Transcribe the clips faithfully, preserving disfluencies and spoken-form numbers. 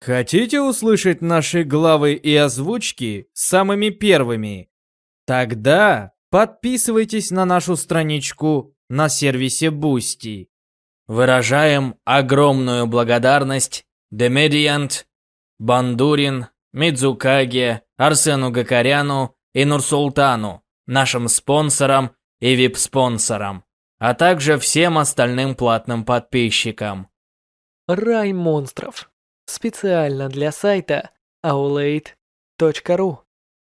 Хотите услышать наши главы и озвучки самыми первыми? Тогда подписывайтесь на нашу страничку на сервисе Boosty. Выражаем огромную благодарность Демедиант, Бандурин, Мидзукаге, Арсену Гакаряну и Нурсултану, нашим спонсорам и вип-спонсорам, а также всем остальным платным подписчикам. Рай монстров. Специально для сайта аулейт точка ру.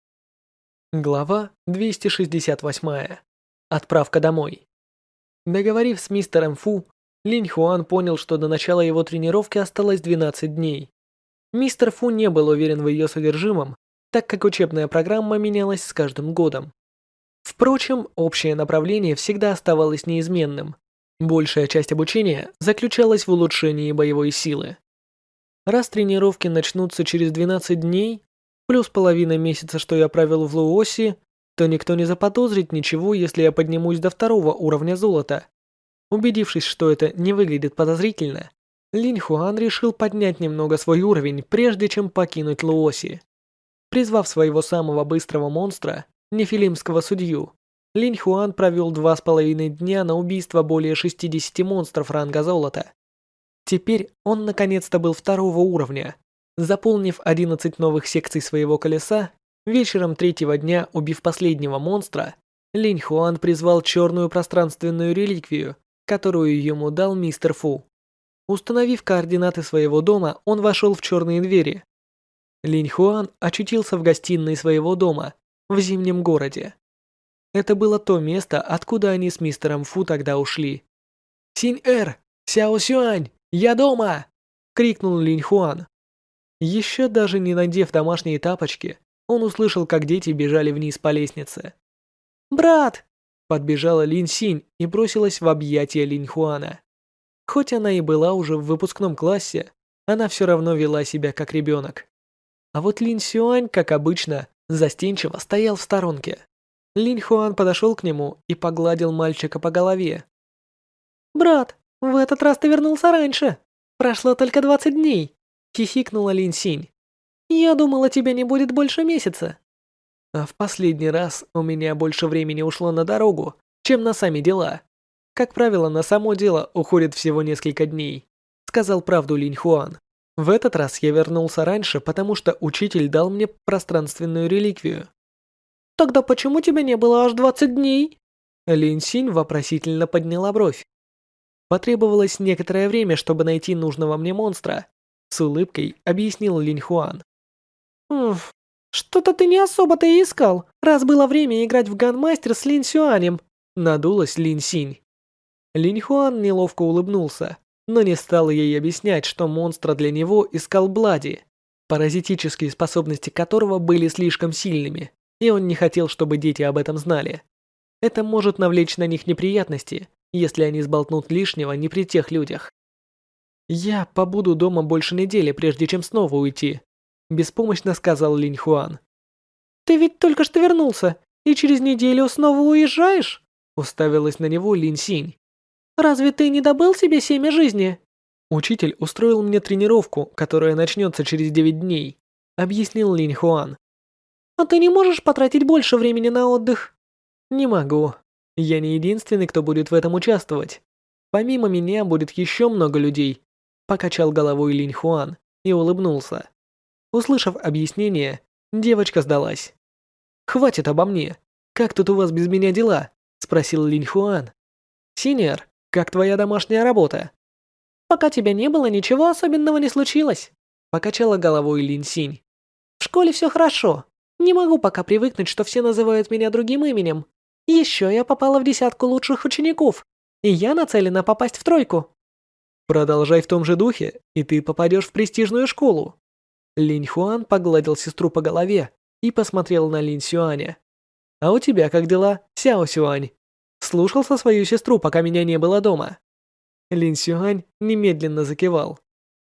Глава двести шестьдесят восемь. Отправка домой. Договорив с мистером Фу, Линь Хуан понял, что до начала его тренировки осталось двенадцать дней. Мистер Фу не был уверен в ее содержимом, так как учебная программа менялась с каждым годом. Впрочем, общее направление всегда оставалось неизменным. Большая часть обучения заключалась в улучшении боевой силы. Раз тренировки начнутся через двенадцать дней, плюс половина месяца, что я провел в Луоси, то никто не заподозрит ничего, если я поднимусь до второго уровня золота. Убедившись, что это не выглядит подозрительно, Линь Хуан решил поднять немного свой уровень, прежде чем покинуть Луоси. Призвав своего самого быстрого монстра, нефилимского судью, Линь Хуан провел два с половиной дня на убийство более шестидесяти монстров ранга золота. Теперь он наконец-то был второго уровня. Заполнив одиннадцать новых секций своего колеса, вечером третьего дня, убив последнего монстра, Линь Хуан призвал черную пространственную реликвию, которую ему дал мистер Фу. Установив координаты своего дома, он вошел в черные двери. Линь Хуан очутился в гостиной своего дома, в зимнем городе. Это было то место, откуда они с мистером Фу тогда ушли. «Синь-эр! Сяо Сюань! Я дома!» — крикнул Линь Хуан. Еще даже не надев домашние тапочки, он услышал, как дети бежали вниз по лестнице. «Брат!» — подбежала Лин Синь и бросилась в объятия Линь Хуана. Хоть она и была уже в выпускном классе, она все равно вела себя как ребенок. А вот Лин Сюань, как обычно, застенчиво стоял в сторонке. Линь Хуан подошел к нему и погладил мальчика по голове. «Брат, в этот раз ты вернулся раньше. Прошло только двадцать дней», — хихикнула Лин Синь. «Я думала, тебя не будет больше месяца». «А в последний раз у меня больше времени ушло на дорогу, чем на сами дела. Как правило, на само дело уходит всего несколько дней», — сказал правду Линь Хуан. «В этот раз я вернулся раньше, потому что учитель дал мне пространственную реликвию». «Тогда почему тебя не было аж двадцать дней?» Лин Синь вопросительно подняла бровь. Потребовалось некоторое время, чтобы найти нужного мне монстра, с улыбкой объяснил Линь Хуан. «Уф, что-то ты не особо-то и искал, раз было время играть в Ганмастер с Лин Сюанем», надулась Лин Синь. Линь Хуан неловко улыбнулся, но не стал ей объяснять, что монстра для него искал Блади, паразитические способности которого были слишком сильными, и он не хотел, чтобы дети об этом знали. Это может навлечь на них неприятности, если они сболтнут лишнего не при тех людях. «Я побуду дома больше недели, прежде чем снова уйти», — беспомощно сказал Линь Хуан. «Ты ведь только что вернулся, и через неделю снова уезжаешь?» — уставилась на него Лин Синь. «Разве ты не добыл себе семя жизни?» «Учитель устроил мне тренировку, которая начнется через девять дней», — объяснил Линь Хуан. «А ты не можешь потратить больше времени на отдых?» «Не могу. Я не единственный, кто будет в этом участвовать. Помимо меня будет еще много людей», — покачал головой Линь Хуан и улыбнулся. Услышав объяснение, девочка сдалась. «Хватит обо мне. Как тут у вас без меня дела?» — спросил Линь Хуан. «Синьор, как твоя домашняя работа?» «Пока тебя не было, ничего особенного не случилось», — покачала головой Лин Синь. «В школе все хорошо. Не могу пока привыкнуть, что все называют меня другим именем. Еще я попала в десятку лучших учеников, и я нацелена попасть в тройку». «Продолжай в том же духе, и ты попадешь в престижную школу». Линь Хуан погладил сестру по голове и посмотрел на Лин Сюаня. «А у тебя как дела, Сяо Сюань? Слушался свою сестру, пока меня не было дома?» Лин Сюань немедленно закивал.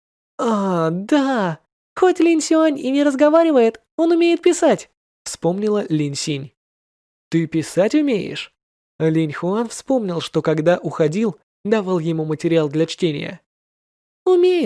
«А, да! Хоть Лин Сюань и не разговаривает, он умеет писать», — вспомнила Лин Синь. «Ты писать умеешь?» Линь Хуан вспомнил, что когда уходил, давал ему материал для чтения. «Умеет,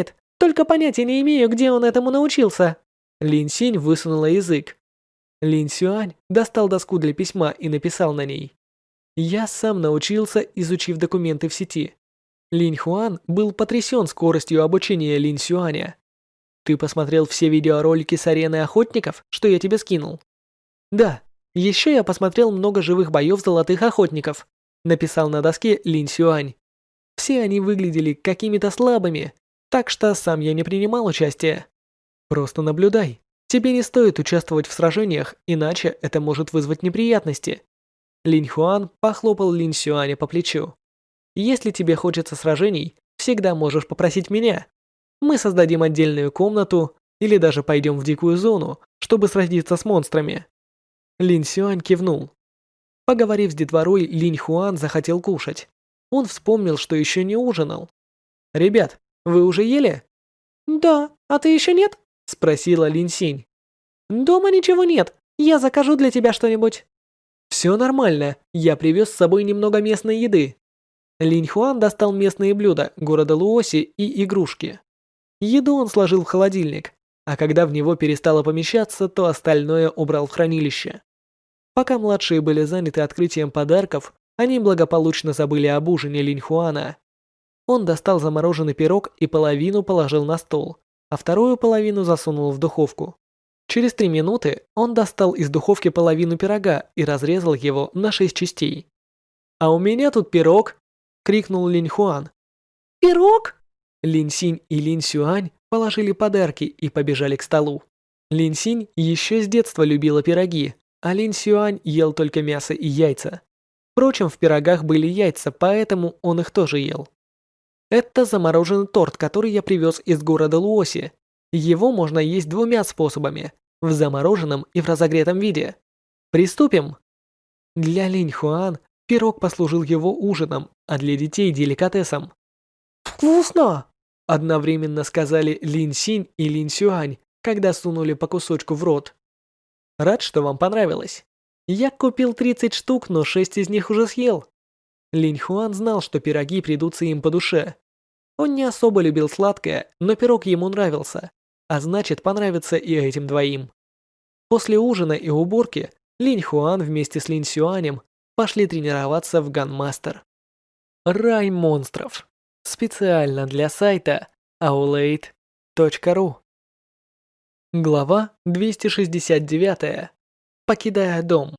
Только понятия не имею, где он этому научился». Лин Синь высунула язык. Лин Сюань достал доску для письма и написал на ней: «Я сам научился, изучив документы в сети». Линь Хуан был потрясен скоростью обучения Лин Сюаня. «Ты посмотрел все видеоролики с арены охотников, что я тебе скинул?» «Да, еще я посмотрел много живых боев золотых охотников», написал на доске Лин Сюань. «Все они выглядели какими-то слабыми, так что сам я не принимал участия. Просто наблюдай. Тебе не стоит участвовать в сражениях, иначе это может вызвать неприятности». Линь Хуан похлопал Лин Сюаня по плечу. «Если тебе хочется сражений, всегда можешь попросить меня. Мы создадим отдельную комнату или даже пойдем в дикую зону, чтобы сразиться с монстрами». Лин Сюань кивнул. Поговорив с детворой, Линь Хуан захотел кушать. Он вспомнил, что еще не ужинал. «Ребят, вы уже ели?» «Да, а ты еще нет?» спросила Лин Синь. «Дома ничего нет, я закажу для тебя что-нибудь». «Все нормально, я привез с собой немного местной еды». Линь Хуан достал местные блюда города Луоси и игрушки. Еду он сложил в холодильник, а когда в него перестало помещаться, то остальное убрал в хранилище. Пока младшие были заняты открытием подарков, они благополучно забыли об ужине Линь Хуана. Он достал замороженный пирог и половину положил на стол, а вторую половину засунул в духовку. Через три минуты он достал из духовки половину пирога и разрезал его на шесть частей. «А у меня тут пирог!» — крикнул Линь Хуан. «Пирог?» Лин Синь и Лин Сюань положили подарки и побежали к столу. Лин Синь еще с детства любила пироги, а Лин Сюань ел только мясо и яйца. Впрочем, в пирогах были яйца, поэтому он их тоже ел. Это замороженный торт, который я привез из города Луоси. Его можно есть двумя способами – в замороженном и в разогретом виде. Приступим. Для Линь Хуан пирог послужил его ужином, а для детей – деликатесом. «Вкусно!» – одновременно сказали Лин Синь и Лин Сюань, когда сунули по кусочку в рот. «Рад, что вам понравилось. Я купил тридцать штук, но шесть из них уже съел». Линь Хуан знал, что пироги придутся им по душе. Он не особо любил сладкое, но пирог ему нравился, а значит, понравится и этим двоим. После ужина и уборки Линь Хуан вместе с Лин Сюанем пошли тренироваться в Ганмастер. Рай монстров. Специально для сайта аулейт точка ру. Глава двести шестьдесят девять. Покидая дом.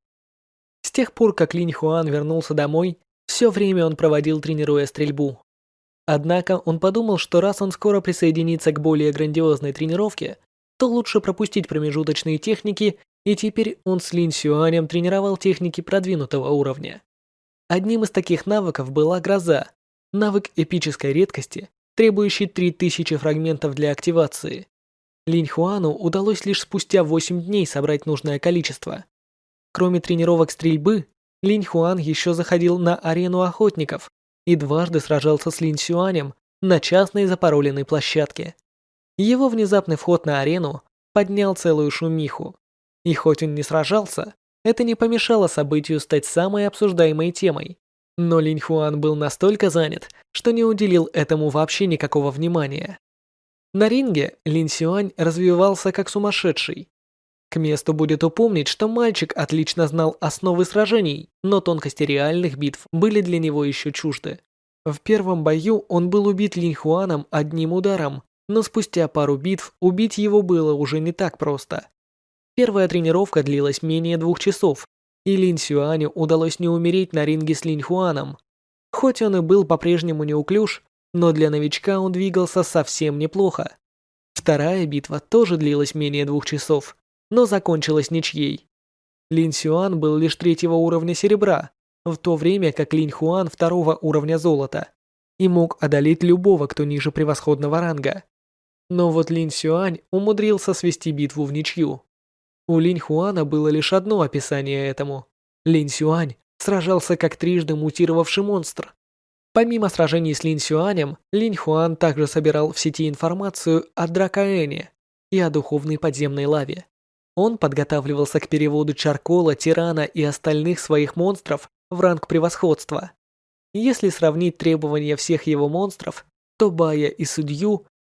С тех пор, как Линь Хуан вернулся домой, все время он проводил, тренируя стрельбу. Однако он подумал, что раз он скоро присоединится к более грандиозной тренировке, то лучше пропустить промежуточные техники, и теперь он с Лин Сюанем тренировал техники продвинутого уровня. Одним из таких навыков была гроза, навык эпической редкости, требующий три тысячи фрагментов для активации. Линь Хуану удалось лишь спустя восемь дней собрать нужное количество. Кроме тренировок стрельбы, Линь Хуан еще заходил на арену охотников и дважды сражался с Лин Сюанем на частной запароленной площадке. Его внезапный вход на арену поднял целую шумиху. И хоть он не сражался, это не помешало событию стать самой обсуждаемой темой. Но Линь Хуан был настолько занят, что не уделил этому вообще никакого внимания. На ринге Лин Сюань развивался как сумасшедший. К месту будет упомнить, что мальчик отлично знал основы сражений, но тонкости реальных битв были для него еще чужды. В первом бою он был убит Линь Хуаном одним ударом, но спустя пару битв убить его было уже не так просто. Первая тренировка длилась менее двух часов, и Лин Сюаню удалось не умереть на ринге с Линь Хуаном. Хоть он и был по-прежнему неуклюж, но для новичка он двигался совсем неплохо. Вторая битва тоже длилась менее двух часов, но закончилась ничьей. Лин Сюань был лишь третьего уровня серебра, в то время как Линь Хуан второго уровня золота, и мог одолеть любого, кто ниже превосходного ранга. Но вот Лин Сюань умудрился свести битву в ничью. У Линь Хуана было лишь одно описание этому. Лин Сюань сражался как трижды мутировавший монстр. Помимо сражений с Лин Сюанем, Линь Хуан также собирал в сети информацию о Дракоэне и о духовной подземной лаве. Он подготавливался к переводу Чаркола, Тирана и остальных своих монстров в ранг превосходства. Если сравнить требования всех его монстров, то Бая и Судью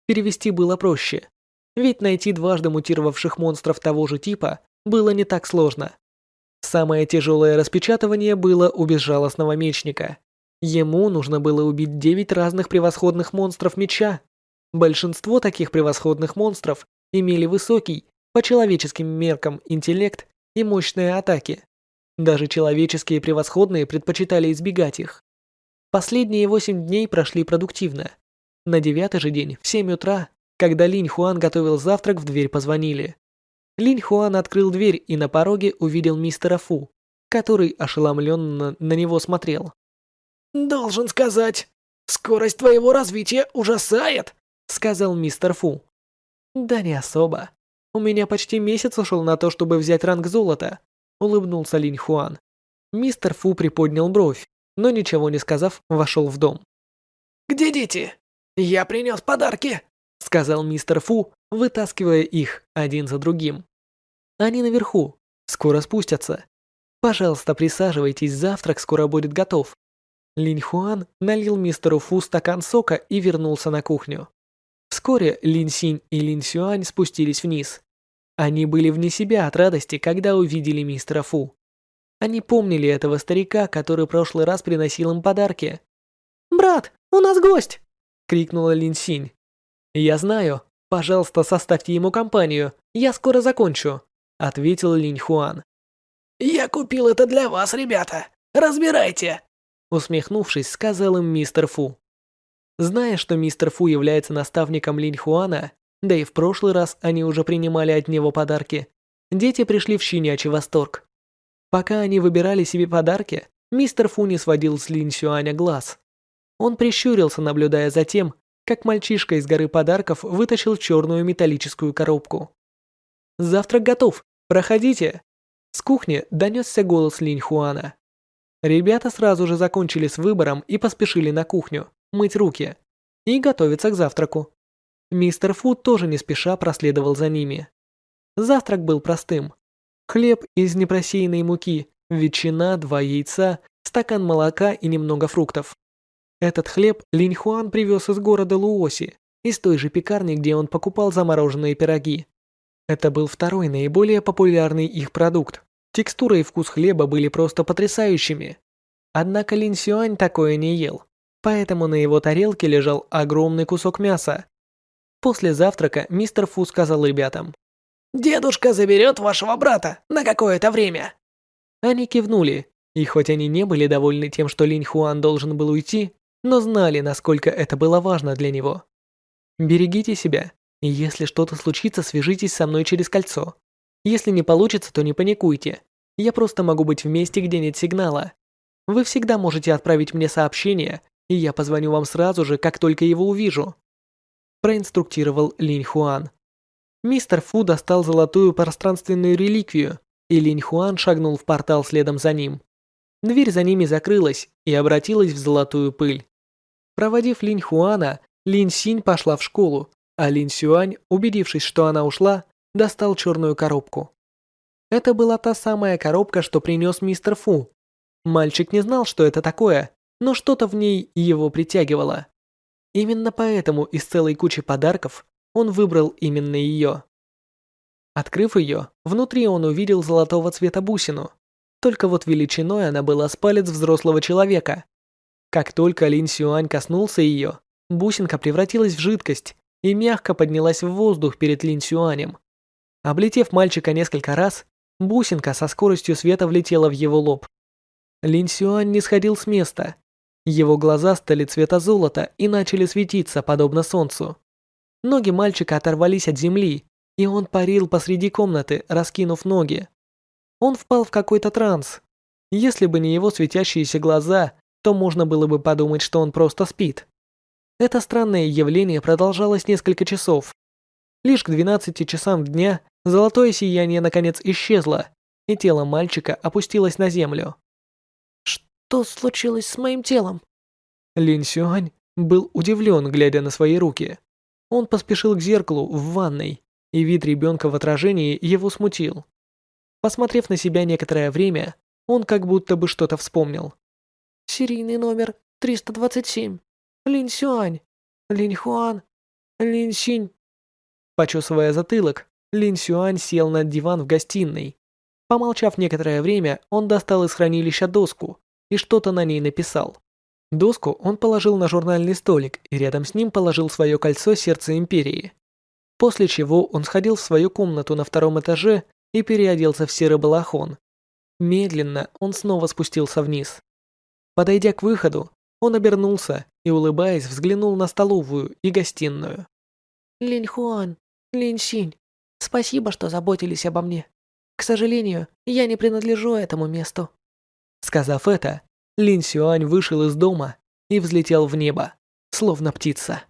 перевести было проще. Ведь найти дважды мутировавших монстров того же типа было не так сложно. Самое тяжелое распечатывание было у безжалостного мечника. Ему нужно было убить девять разных превосходных монстров меча. Большинство таких превосходных монстров имели высокий, по человеческим меркам, интеллект и мощные атаки. Даже человеческие превосходные предпочитали избегать их. Последние восемь дней прошли продуктивно. На девятый же день, в семь утра, когда Линь Хуан готовил завтрак, в дверь позвонили. Линь Хуан открыл дверь и на пороге увидел мистера Фу, который ошеломленно на него смотрел. «Должен сказать, скорость твоего развития ужасает», — сказал мистер Фу. «Да не особо. У меня почти месяц ушел на то, чтобы взять ранг золота», — улыбнулся Линь Хуан. Мистер Фу приподнял бровь, но ничего не сказав, вошел в дом. «Где дети? Я принес подарки», — сказал мистер Фу, вытаскивая их один за другим. «Они наверху. Скоро спустятся. Пожалуйста, присаживайтесь, завтрак скоро будет готов». Линь Хуан налил мистеру Фу стакан сока и вернулся на кухню. Вскоре Лин Синь и Лин Сюань спустились вниз. Они были вне себя от радости, когда увидели мистера Фу. Они помнили этого старика, который в прошлый раз приносил им подарки. «Брат, у нас гость!» — крикнула Лин Синь. «Я знаю. Пожалуйста, составьте ему компанию. Я скоро закончу», — ответил Линь Хуан. «Я купил это для вас, ребята. Разбирайте!» Усмехнувшись, сказал им мистер Фу. Зная, что мистер Фу является наставником Линь Хуана, да и в прошлый раз они уже принимали от него подарки, дети пришли в щенячий восторг. Пока они выбирали себе подарки, мистер Фу не сводил с Линь Сюаня глаз. Он прищурился, наблюдая за тем, как мальчишка из горы подарков вытащил черную металлическую коробку. «Завтрак готов! Проходите!» С кухни донесся голос Линь Хуана. Ребята сразу же закончили с выбором и поспешили на кухню, мыть руки и готовиться к завтраку. Мистер Фу тоже не спеша проследовал за ними. Завтрак был простым. Хлеб из непросеянной муки, ветчина, два яйца, стакан молока и немного фруктов. Этот хлеб Линь Хуан привез из города Луоси, из той же пекарни, где он покупал замороженные пироги. Это был второй наиболее популярный их продукт. Текстура и вкус хлеба были просто потрясающими. Однако Линь Сюань такое не ел, поэтому на его тарелке лежал огромный кусок мяса. После завтрака мистер Фу сказал ребятам: «Дедушка заберет вашего брата на какое-то время». Они кивнули, и хоть они не были довольны тем, что Линь Хуан должен был уйти, но знали, насколько это было важно для него. «Берегите себя, и если что-то случится, свяжитесь со мной через кольцо. Если не получится, то не паникуйте. Я просто могу быть в месте, где нет сигнала. Вы всегда можете отправить мне сообщение, и я позвоню вам сразу же, как только его увижу», — проинструктировал Линь Хуан. Мистер Фу достал золотую пространственную реликвию, и Линь Хуан шагнул в портал следом за ним. Дверь за ними закрылась и обратилась в золотую пыль. Проводив Линь Хуана, Лин Синь пошла в школу, а Лин Сюань, убедившись, что она ушла, достал черную коробку. Это была та самая коробка, что принес мистер Фу. Мальчик не знал, что это такое, но что-то в ней его притягивало. Именно поэтому из целой кучи подарков он выбрал именно ее. Открыв ее, внутри он увидел золотого цвета бусину. Только вот величиной она была с палец взрослого человека. Как только Лин Сюань коснулся ее, бусинка превратилась в жидкость и мягко поднялась в воздух перед Лин Сюанем. Облетев мальчика несколько раз, бусинка со скоростью света влетела в его лоб. Лин Сюань не сходил с места. Его глаза стали цвета золота и начали светиться, подобно солнцу. Ноги мальчика оторвались от земли, и он парил посреди комнаты, раскинув ноги. Он впал в какой-то транс. Если бы не его светящиеся глаза, то можно было бы подумать, что он просто спит. Это странное явление продолжалось несколько часов. Лишь к двенадцати часам дня золотое сияние наконец исчезло, и тело мальчика опустилось на землю. «Что случилось с моим телом?» Лин Сюань был удивлен, глядя на свои руки. Он поспешил к зеркалу в ванной, и вид ребенка в отражении его смутил. Посмотрев на себя некоторое время, он как будто бы что-то вспомнил. «Серийный номер триста двадцать семь. Линь Сюань. Линь Хуан. Лин Синь. Почесывая затылок, Лин Сюань сел на диван в гостиной. Помолчав некоторое время, он достал из хранилища доску и что-то на ней написал. Доску он положил на журнальный столик и рядом с ним положил свое кольцо сердца империи. После чего он сходил в свою комнату на втором этаже и переоделся в серый балахон. Медленно он снова спустился вниз. Подойдя к выходу, он обернулся и, улыбаясь, взглянул на столовую и гостиную. Линь Хуан, Лин Синь, спасибо, что заботились обо мне. К сожалению, я не принадлежу этому месту. Сказав это, Лин Сюань вышел из дома и взлетел в небо, словно птица.